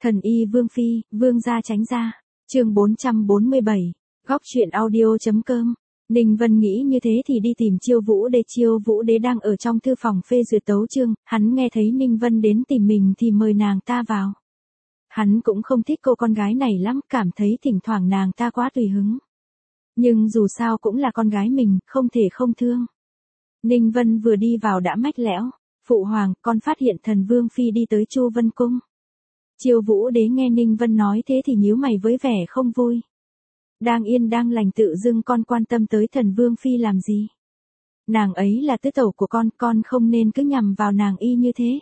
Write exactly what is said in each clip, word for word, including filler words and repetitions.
Thần y Vương Phi, Vương gia tránh ra. Chương bốn trăm bốn mươi bảy. Góc truyện audio.com. Ninh Vân nghĩ như thế thì đi tìm Chiêu Vũ Đế. Chiêu Vũ Đế đang ở trong thư phòng phê duyệt tấu chương, hắn nghe thấy Ninh Vân đến tìm mình thì mời nàng ta vào. Hắn cũng không thích cô con gái này lắm, cảm thấy thỉnh thoảng nàng ta quá tùy hứng. Nhưng dù sao cũng là con gái mình, không thể không thương. Ninh Vân vừa đi vào đã mách lẻo. Phụ hoàng, con phát hiện thần Vương Phi đi tới Chu Vân Cung. Chiêu Vũ Đế nghe Ninh Vân nói thế thì nhíu mày với vẻ không vui. Đang yên đang lành tự dưng con quan tâm tới thần Vương Phi làm gì? Nàng ấy là tứ tẩu của con, con không nên cứ nhằm vào nàng y như thế.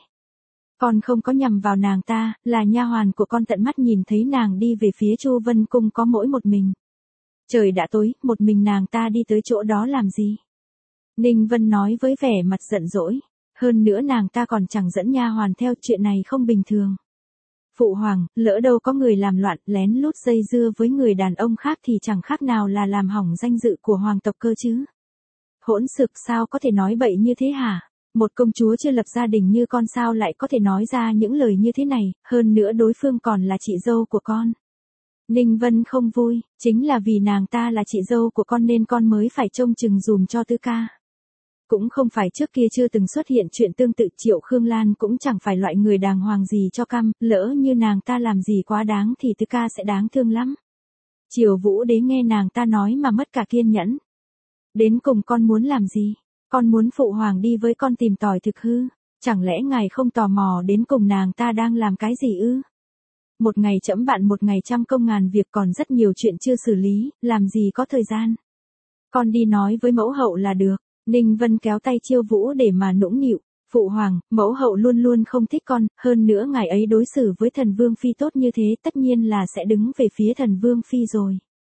Con không có nhằm vào nàng ta, là nha hoàn của con tận mắt nhìn thấy nàng đi về phía Chu Vân Cung có mỗi một mình. Trời đã tối, một mình nàng ta đi tới chỗ đó làm gì? Ninh Vân nói với vẻ mặt giận dỗi. Hơn nữa nàng ta còn chẳng dẫn nha hoàn theo, chuyện này không bình thường. Phụ hoàng, lỡ đâu có người làm loạn, lén lút dây dưa với người đàn ông khác thì chẳng khác nào là làm hỏng danh dự của hoàng tộc cơ chứ. Hỗn xược, sao có thể nói bậy như thế hả? Một công chúa chưa lập gia đình như con sao lại có thể nói ra những lời như thế này, hơn nữa đối phương còn là chị dâu của con. Ninh Vân không vui, chính là vì nàng ta là chị dâu của con nên con mới phải trông chừng dùm cho Tư ca. Cũng không phải trước kia chưa từng xuất hiện chuyện tương tự, Triệu Khương Lan cũng chẳng phải loại người đàng hoàng gì cho căm, lỡ như nàng ta làm gì quá đáng thì Tư ca sẽ đáng thương lắm. Chiêu Vũ Đế nghe nàng ta nói mà mất cả kiên nhẫn. Đến cùng con muốn làm gì? Con muốn phụ hoàng đi với con tìm tòi thực hư? Chẳng lẽ ngài không tò mò đến cùng nàng ta đang làm cái gì ư? Một ngày chẫm bạn một ngày trăm công ngàn việc, còn rất nhiều chuyện chưa xử lý, làm gì có thời gian. Con đi nói với mẫu hậu là được. Ninh Vân kéo tay Chiêu Vũ để mà nũng nịu. Phụ hoàng, mẫu hậu luôn luôn không thích con, hơn nữa ngài ấy đối xử với thần Vương Phi tốt như thế tất nhiên là sẽ đứng về phía thần Vương Phi rồi.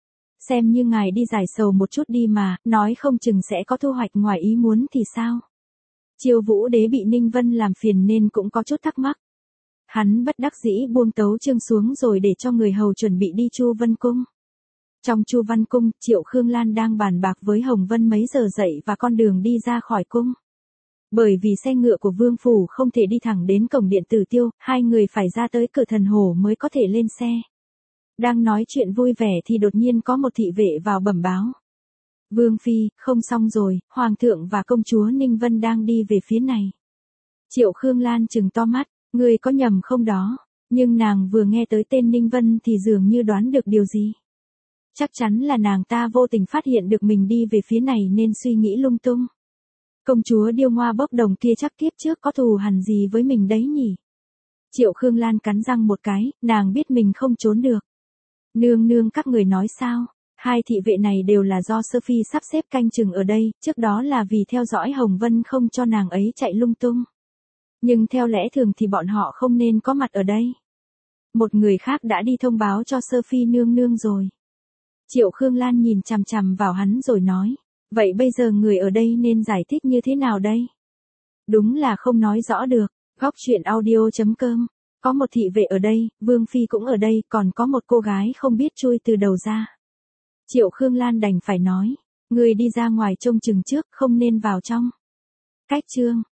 Xem như ngài đi giải sầu một chút đi mà, nói không chừng sẽ có thu hoạch ngoài ý muốn thì sao? Chiêu Vũ Đế bị Ninh Vân làm phiền nên cũng có chút thắc mắc. Hắn bất đắc dĩ buông tấu chương xuống rồi để cho người hầu chuẩn bị đi Chu Vân Cung. Trong Chu Văn Cung, Triệu Khương Lan đang bàn bạc với Hồng Vân mấy giờ dậy và con đường đi ra khỏi cung. Bởi vì xe ngựa của Vương Phủ không thể đi thẳng đến cổng điện Tử Tiêu, hai người phải ra tới cửa Thần Hổ mới có thể lên xe. Đang nói chuyện vui vẻ thì đột nhiên có một thị vệ vào bẩm báo. Vương Phi, không xong rồi, Hoàng thượng và công chúa Ninh Vân đang đi về phía này. Triệu Khương Lan trừng to mắt, người có nhầm không đó? Nhưng nàng vừa nghe tới tên Ninh Vân thì dường như đoán được điều gì. Chắc chắn là nàng ta vô tình phát hiện được mình đi về phía này nên suy nghĩ lung tung. Công chúa Điêu Ngoa Bốc Đồng kia chắc kiếp trước có thù hằn gì với mình đấy nhỉ? Triệu Khương Lan cắn răng một cái, nàng biết mình không trốn được. Nương nương, các người nói sao? Hai thị vệ này đều là do Sơ Phi sắp xếp canh chừng ở đây, trước đó là vì theo dõi Hồng Vân không cho nàng ấy chạy lung tung. Nhưng theo lẽ thường thì bọn họ không nên có mặt ở đây. Một người khác đã đi thông báo cho Sơ Phi nương nương rồi. Triệu Khương Lan nhìn chằm chằm vào hắn rồi nói, vậy bây giờ người ở đây nên giải thích như thế nào đây? Đúng là không nói rõ được. Góc truyện audio.com. Có một thị vệ ở đây, Vương Phi cũng ở đây, còn có một cô gái không biết chui từ đầu ra. Triệu Khương Lan đành phải nói, người đi ra ngoài trông chừng trước, không nên vào trong. Cách chương.